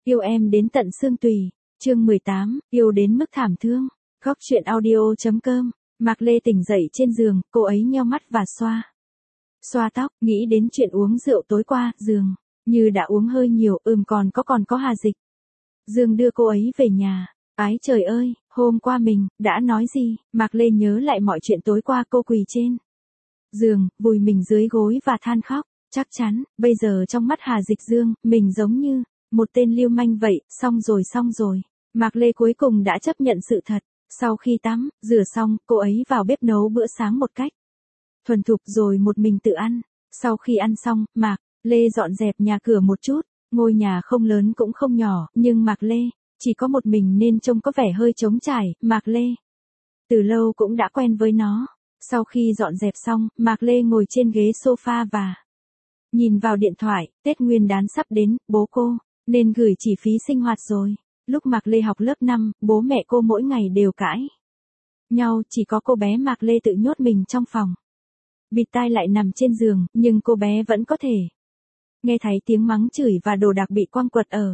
Yêu em đến tận xương tùy. Chương 18, yêu đến mức thảm thương. Góc truyện audio.com. Mạc Lê tỉnh dậy trên giường, cô ấy nheo mắt và xoa tóc, nghĩ đến chuyện uống rượu tối qua, giường như đã uống hơi nhiều, còn có Hà Dịch Dương đưa cô ấy về nhà. Ái trời ơi, hôm qua mình đã nói gì? Mạc Lê nhớ lại mọi chuyện tối qua, cô quỳ trên giường, vùi mình dưới gối và than khóc. Chắc chắn, bây giờ trong mắt Hà Dịch Dương, mình giống như một tên lưu manh vậy. Xong rồi. Mạc Lê cuối cùng đã chấp nhận sự thật. Sau khi tắm, rửa xong, cô ấy vào bếp nấu bữa sáng một cách thuần thục rồi một mình tự ăn. Sau khi ăn xong, Mạc Lê dọn dẹp nhà cửa một chút. Ngôi nhà không lớn cũng không nhỏ, nhưng Mạc Lê chỉ có một mình nên trông có vẻ hơi trống trải. Mạc Lê từ lâu cũng đã quen với nó. Sau khi dọn dẹp xong, Mạc Lê ngồi trên ghế sofa và nhìn vào điện thoại. Tết Nguyên đán sắp đến, bố cô nên gửi chi phí sinh hoạt rồi. Lúc Mạc Lê học lớp 5, bố mẹ cô mỗi ngày đều cãi nhau, chỉ có cô bé Mạc Lê tự nhốt mình trong phòng. Bịt tai lại nằm trên giường, nhưng cô bé vẫn có thể nghe thấy tiếng mắng chửi và đồ đạc bị quăng quật ở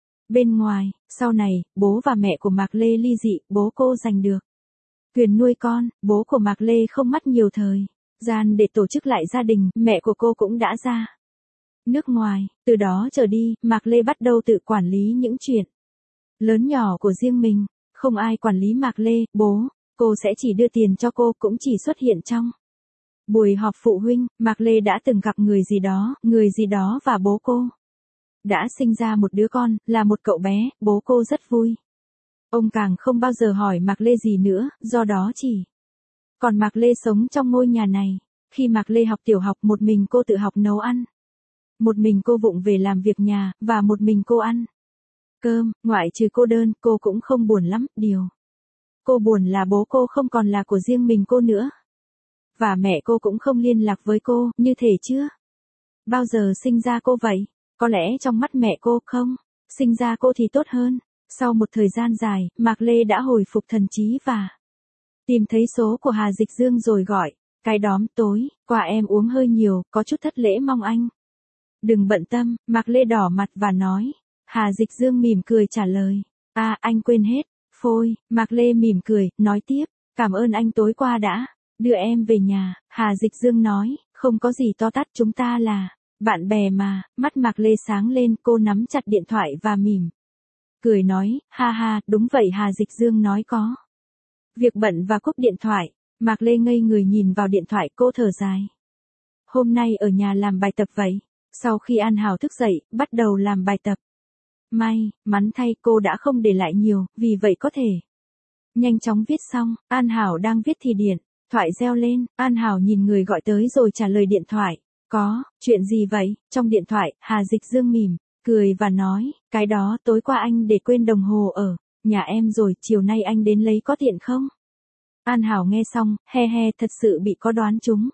bên ngoài. Sau này, bố và mẹ của Mạc Lê ly dị, bố cô giành được quyền nuôi con. Bố của Mạc Lê không mất nhiều thời gian để tổ chức lại gia đình, mẹ của cô cũng đã ra nước ngoài. Từ đó trở đi, Mạc Lê bắt đầu tự quản lý những chuyện lớn nhỏ của riêng mình. Không ai quản lý Mạc Lê, bố cô sẽ chỉ đưa tiền cho cô, cũng chỉ xuất hiện trong buổi họp phụ huynh. Mạc Lê đã từng gặp người gì đó và bố cô đã sinh ra một đứa con, là một cậu bé. Bố cô rất vui. Ông càng không bao giờ hỏi Mạc Lê gì nữa, do đó chỉ còn Mạc Lê sống trong ngôi nhà này. Khi Mạc Lê học tiểu học, một mình cô tự học nấu ăn. Một mình cô vụng về làm việc nhà, và một mình cô ăn cơm. Ngoại trừ cô đơn, cô cũng không buồn lắm. Điều cô buồn là bố cô không còn là của riêng mình cô nữa. Và mẹ cô cũng không liên lạc với cô, như thể chưa bao giờ sinh ra cô vậy. Có lẽ trong mắt mẹ cô, không sinh ra cô thì tốt hơn. Sau một thời gian dài, Mạc Lê đã hồi phục thần trí và tìm thấy số của Hà Dịch Dương rồi gọi. Cái đóm, tối qua em uống hơi nhiều, có chút thất lễ, mong anh đừng bận tâm. Mạc Lê đỏ mặt và nói. Hà Dịch Dương mỉm cười trả lời. Anh quên hết. Phôi. Mạc Lê mỉm cười, nói tiếp. Cảm ơn anh tối qua đã đưa em về nhà. Hà Dịch Dương nói. Không có gì to tát, chúng ta là bạn bè mà. Mắt Mạc Lê sáng lên, cô nắm chặt điện thoại và mỉm cười nói. Ha, đúng vậy. Hà Dịch Dương nói có việc bận và cúp điện thoại. Mạc Lê ngây người nhìn vào điện thoại, cô thở dài. Hôm nay ở nhà làm bài tập vậy. Sau khi An Hảo thức dậy, bắt đầu làm bài tập. May mắn thay, cô đã không để lại nhiều, vì vậy có thể nhanh chóng viết xong. An Hảo đang viết thì điện thoại reo lên. An Hảo nhìn người gọi tới rồi trả lời điện thoại. Có chuyện gì vậy? Trong điện thoại, Hà Dịch Dương mỉm cười và nói. Cái đó, tối qua anh để quên đồng hồ ở nhà em rồi, chiều nay anh đến lấy có tiện không? An Hảo nghe xong, he, thật sự bị có đoán trúng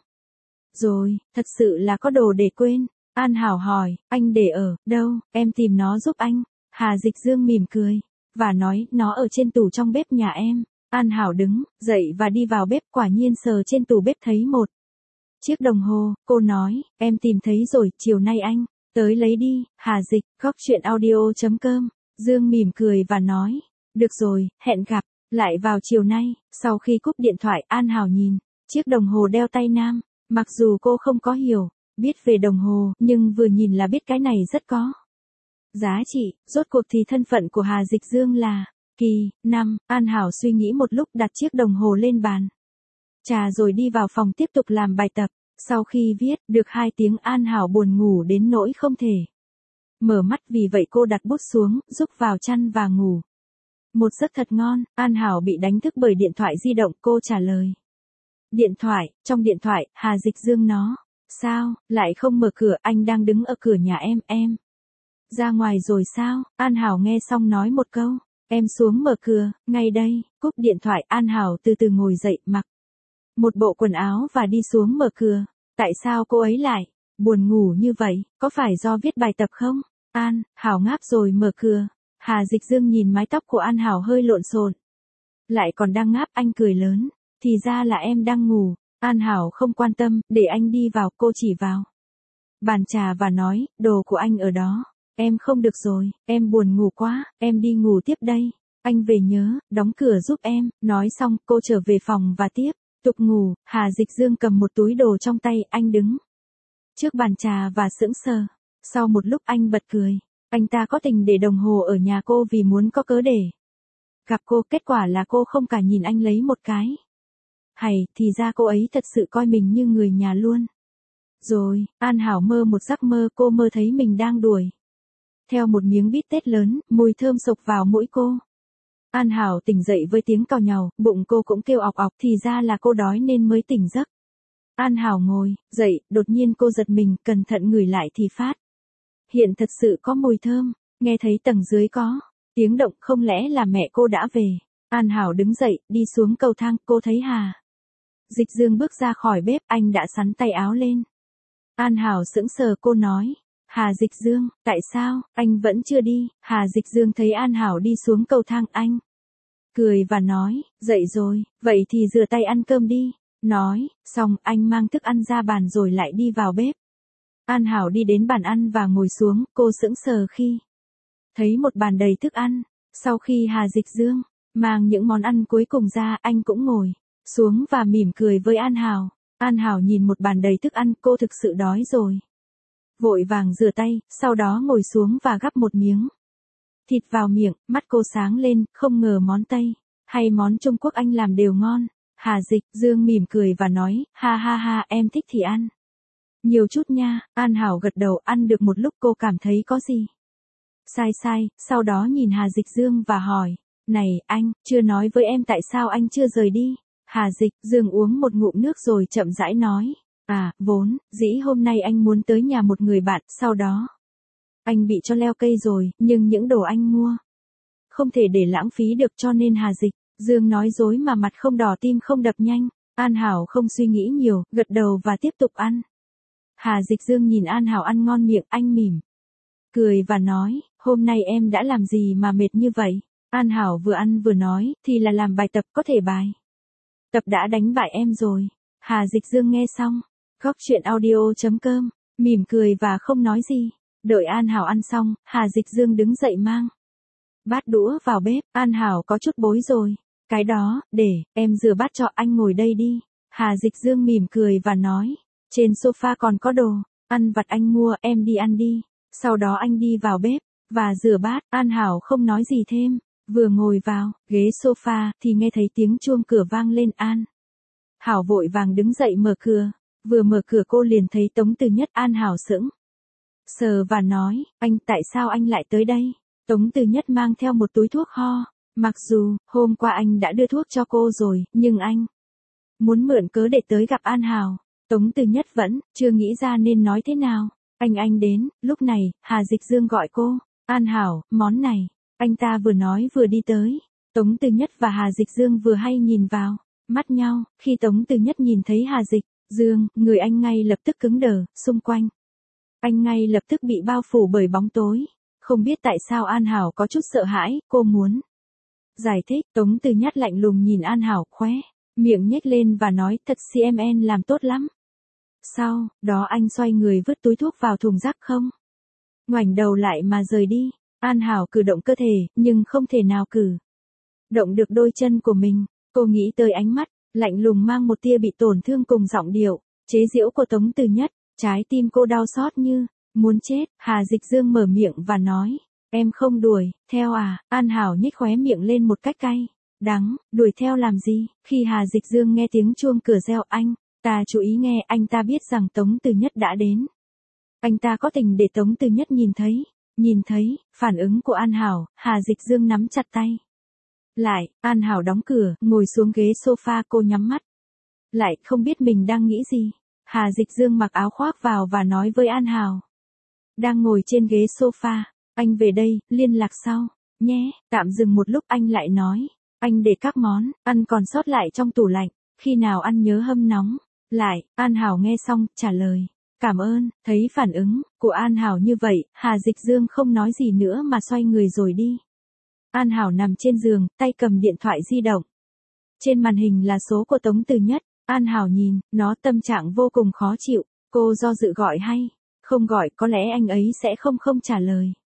rồi, thật sự là có đồ để quên. An Hảo hỏi, anh để ở đâu? Em tìm nó giúp anh. Hà Dịch Dương mỉm cười và nói, nó ở trên tủ trong bếp nhà em. An Hảo đứng dậy và đi vào bếp, quả nhiên sờ trên tủ bếp thấy một chiếc đồng hồ. Cô nói, em tìm thấy rồi, chiều nay anh tới lấy đi. Hà Dịch, góc truyện audio.com. Dương mỉm cười và nói, được rồi, hẹn gặp lại vào chiều nay. Sau khi cúp điện thoại, An Hảo nhìn chiếc đồng hồ đeo tay nam. Mặc dù cô không có hiểu biết về đồng hồ, nhưng vừa nhìn là biết cái này rất có giá trị. Rốt cuộc thì thân phận của Hà Dịch Dương là kỳ năm. An Hảo suy nghĩ một lúc, đặt chiếc đồng hồ lên bàn trà rồi đi vào phòng tiếp tục làm bài tập. Sau khi viết được 2 tiếng, An Hảo buồn ngủ đến nỗi không thể mở mắt, vì vậy cô đặt bút xuống, rúc vào chăn và ngủ một giấc thật ngon. An Hảo bị đánh thức bởi điện thoại di động. Cô trả lời điện thoại. Trong điện thoại, Hà Dịch Dương nó. Sao, lại không mở cửa? Anh đang đứng ở cửa nhà em ra ngoài rồi sao? An Hảo nghe xong nói một câu. Em xuống mở cửa, ngay đây. Cúp điện thoại, An Hảo từ từ ngồi dậy, mặc một bộ quần áo và đi xuống mở cửa. Tại sao cô ấy lại buồn ngủ như vậy? Có phải do viết bài tập không? An Hảo ngáp rồi mở cửa. Hà Dịch Dương nhìn mái tóc của An Hảo hơi lộn xộn, lại còn đang ngáp. Anh cười lớn. Thì ra là em đang ngủ. An Hảo không quan tâm, để anh đi vào. Cô chỉ vào bàn trà và nói, đồ của anh ở đó. Em không được rồi, em buồn ngủ quá, em đi ngủ tiếp đây. Anh về nhớ, đóng cửa giúp em. Nói xong, cô trở về phòng và tiếp tục ngủ. Hà Dịch Dương cầm một túi đồ trong tay, anh đứng trước bàn trà và sững sờ. Sau một lúc anh bật cười. Anh ta có tình để đồng hồ ở nhà cô vì muốn có cớ để gặp cô, kết quả là cô không cả nhìn anh lấy một cái. Hay, thì ra cô ấy thật sự coi mình như người nhà luôn. Rồi, An Hảo mơ một giấc mơ, cô mơ thấy mình đang đuổi theo một miếng bít tết lớn, mùi thơm sộc vào mũi cô. An Hảo tỉnh dậy với tiếng càu nhàu, bụng cô cũng kêu ọc ọc, thì ra là cô đói nên mới tỉnh giấc. An Hảo ngồi dậy, đột nhiên cô giật mình, cẩn thận ngửi lại thì phát hiện thật sự có mùi thơm, nghe thấy tầng dưới có tiếng động, không lẽ là mẹ cô đã về. An Hảo đứng dậy, đi xuống cầu thang, cô thấy Hà Dịch Dương bước ra khỏi bếp, anh đã xắn tay áo lên. An Hảo sững sờ, cô nói, Hà Dịch Dương, tại sao, anh vẫn chưa đi? Hà Dịch Dương thấy An Hảo đi xuống cầu thang, anh cười và nói, dậy rồi, vậy thì rửa tay ăn cơm đi. Nói, xong, anh mang thức ăn ra bàn rồi lại đi vào bếp. An Hảo đi đến bàn ăn và ngồi xuống, cô sững sờ khi thấy một bàn đầy thức ăn. Sau khi Hà Dịch Dương mang những món ăn cuối cùng ra, anh cũng ngồi xuống và mỉm cười với An Hảo. An Hảo nhìn một bàn đầy thức ăn, cô thực sự đói rồi. Vội vàng rửa tay, sau đó ngồi xuống và gắp một miếng thịt vào miệng, mắt cô sáng lên, không ngờ món Tây hay món Trung Quốc anh làm đều ngon. Hà Dịch Dương mỉm cười và nói, ha ha ha, em thích thì ăn nhiều chút nha. An Hảo gật đầu, ăn được một lúc cô cảm thấy có gì sai, sau đó nhìn Hà Dịch Dương và hỏi, này, anh, chưa nói với em tại sao anh chưa rời đi. Hà Dịch Dương uống một ngụm nước rồi chậm rãi nói, vốn dĩ hôm nay anh muốn tới nhà một người bạn, sau đó anh bị cho leo cây rồi, nhưng những đồ anh mua không thể để lãng phí được, cho nên Hà Dịch Dương nói dối mà mặt không đỏ tim không đập nhanh. An Hảo không suy nghĩ nhiều, gật đầu và tiếp tục ăn. Hà Dịch Dương nhìn An Hảo ăn ngon miệng, anh mỉm cười và nói, hôm nay em đã làm gì mà mệt như vậy? An Hảo vừa ăn vừa nói, thì là làm bài tập, có thể bài tập đã đánh bại em rồi. Hà Dịch Dương nghe xong, góc chuyện audio.com, mỉm cười và không nói gì. Đợi An Hảo ăn xong, Hà Dịch Dương đứng dậy mang bát đũa vào bếp. An Hảo có chút bối rồi. Cái đó, để em rửa bát cho, anh ngồi đây đi. Hà Dịch Dương mỉm cười và nói, trên sofa còn có đồ ăn vặt anh mua, em đi ăn đi. Sau đó anh đi vào bếp và rửa bát. An Hảo không nói gì thêm, vừa ngồi vào ghế sofa thì nghe thấy tiếng chuông cửa vang lên. An Hảo vội vàng đứng dậy mở cửa. Vừa mở cửa cô liền thấy Tống Từ Nhất. An Hảo sững sờ và nói, anh, tại sao anh lại tới đây? Tống Từ Nhất mang theo một túi thuốc ho. Mặc dù, hôm qua anh đã đưa thuốc cho cô rồi, nhưng anh muốn mượn cớ để tới gặp An Hảo. Tống Từ Nhất vẫn chưa nghĩ ra nên nói thế nào. Anh đến. Lúc này, Hà Dịch Dương gọi cô. An Hảo, món này. Anh ta vừa nói vừa đi tới. Tống Từ Nhất và Hà Dịch Dương vừa hay nhìn vào mắt nhau. Khi Tống Từ Nhất nhìn thấy Hà Dịch Dương, người anh ngay lập tức cứng đờ, xung quanh anh ngay lập tức bị bao phủ bởi bóng tối. Không biết tại sao An Hảo có chút sợ hãi, cô muốn giải thích. Tống Từ Nhất lạnh lùng nhìn An Hảo, khóe miệng nhếch lên và nói, thật CMN làm tốt lắm. Sau đó anh xoay người vứt túi thuốc vào thùng rác, không ngoảnh đầu lại mà rời đi. An Hảo cử động cơ thể, nhưng không thể nào cử động được đôi chân của mình. Cô nghĩ tới ánh mắt lạnh lùng mang một tia bị tổn thương cùng giọng điệu chế giễu của Tống Từ Nhất. Trái tim cô đau xót như muốn chết. Hà Dịch Dương mở miệng và nói, em không đuổi theo à? An Hảo nhếch khóe miệng lên một cách cay đắng, đuổi theo làm gì? Khi Hà Dịch Dương nghe tiếng chuông cửa reo, anh ta chú ý nghe, anh ta biết rằng Tống Từ Nhất đã đến. Anh ta có tình để Tống Từ Nhất nhìn thấy phản ứng của An Hảo. Hà Dịch Dương nắm chặt tay lại. An Hảo đóng cửa, ngồi xuống ghế sofa, cô nhắm mắt lại, không biết mình đang nghĩ gì. Hà Dịch Dương mặc áo khoác vào và nói với An Hảo đang ngồi trên ghế sofa, anh về đây, liên lạc sau nhé. Tạm dừng một lúc, anh lại nói, anh để các món ăn còn sót lại trong tủ lạnh, khi nào ăn nhớ hâm nóng lại. An Hảo nghe xong, trả lời, cảm ơn. Thấy phản ứng của An Hảo như vậy, Hà Dịch Dương không nói gì nữa mà xoay người rồi đi. An Hảo nằm trên giường, tay cầm điện thoại di động. Trên màn hình là số của Tống Từ Nhất. An Hảo nhìn nó, tâm trạng vô cùng khó chịu. Cô do dự gọi hay không gọi, có lẽ anh ấy sẽ không trả lời.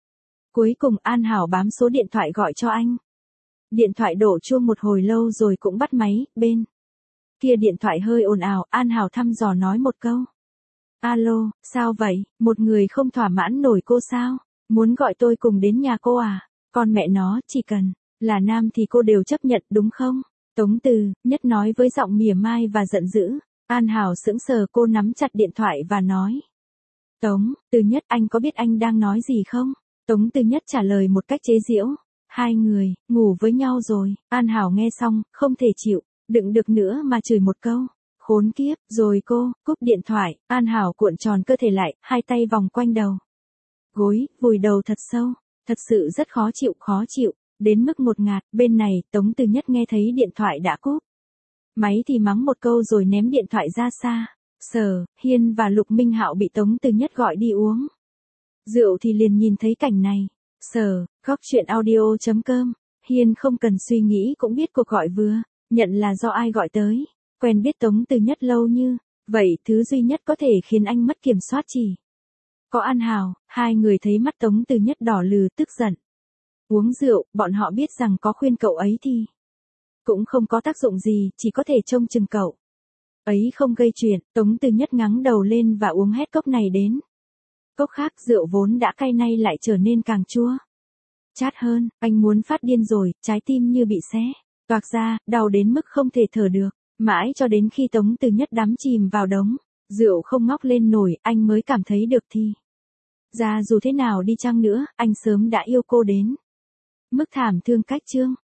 Cuối cùng An Hảo bám số điện thoại gọi cho anh. Điện thoại đổ chuông một hồi lâu rồi cũng bắt máy, bên kia điện thoại hơi ồn ào, An Hảo thăm dò nói một câu. Alo, sao vậy, một người không thỏa mãn nổi cô sao? Muốn gọi tôi cùng đến nhà cô à? Con mẹ nó, chỉ cần là nam thì cô đều chấp nhận đúng không? Tống Từ Nhất nói với giọng mỉa mai và giận dữ. An Hảo sững sờ, cô nắm chặt điện thoại và nói. Tống Từ Nhất, anh có biết anh đang nói gì không? Tống Từ Nhất trả lời một cách chế giễu. Hai người, ngủ với nhau rồi. An Hảo nghe xong, không thể chịu đựng được nữa mà chửi một câu. Khốn kiếp, rồi cô, cúp điện thoại. An Hảo cuộn tròn cơ thể lại, hai tay vòng quanh đầu gối, vùi đầu thật sâu. Thật sự rất khó chịu, đến mức ngột ngạt. Bên này, Tống Từ Nhất nghe thấy điện thoại đã cúp máy thì mắng một câu rồi ném điện thoại ra xa. Sở, Hiên và Lục Minh Hạo bị Tống Từ Nhất gọi đi uống rượu thì liền nhìn thấy cảnh này. Sở, góc chuyện audio.com. Hiên không cần suy nghĩ cũng biết cuộc gọi vừa nhận là do ai gọi tới. Quen biết Tống Từ Nhất lâu như vậy, thứ duy nhất có thể khiến anh mất kiểm soát chỉ có An Hảo. Hai người thấy mắt Tống Từ Nhất đỏ lừ tức giận. Uống rượu, bọn họ biết rằng có khuyên cậu ấy thì cũng không có tác dụng gì, chỉ có thể trông chừng cậu ấy không gây chuyện. Tống Từ Nhất ngắng đầu lên và uống hết cốc này đến cốc khác. Rượu vốn đã cay nay lại trở nên càng chua chát hơn. Anh muốn phát điên rồi, trái tim như bị xé toạc ra, đau đến mức không thể thở được. Mãi cho đến khi Tống Từ Nhất đắm chìm vào đống rượu không ngóc lên nổi, anh mới cảm thấy được thì ra dù thế nào đi chăng nữa, anh sớm đã yêu cô đến mức thảm thương cách chương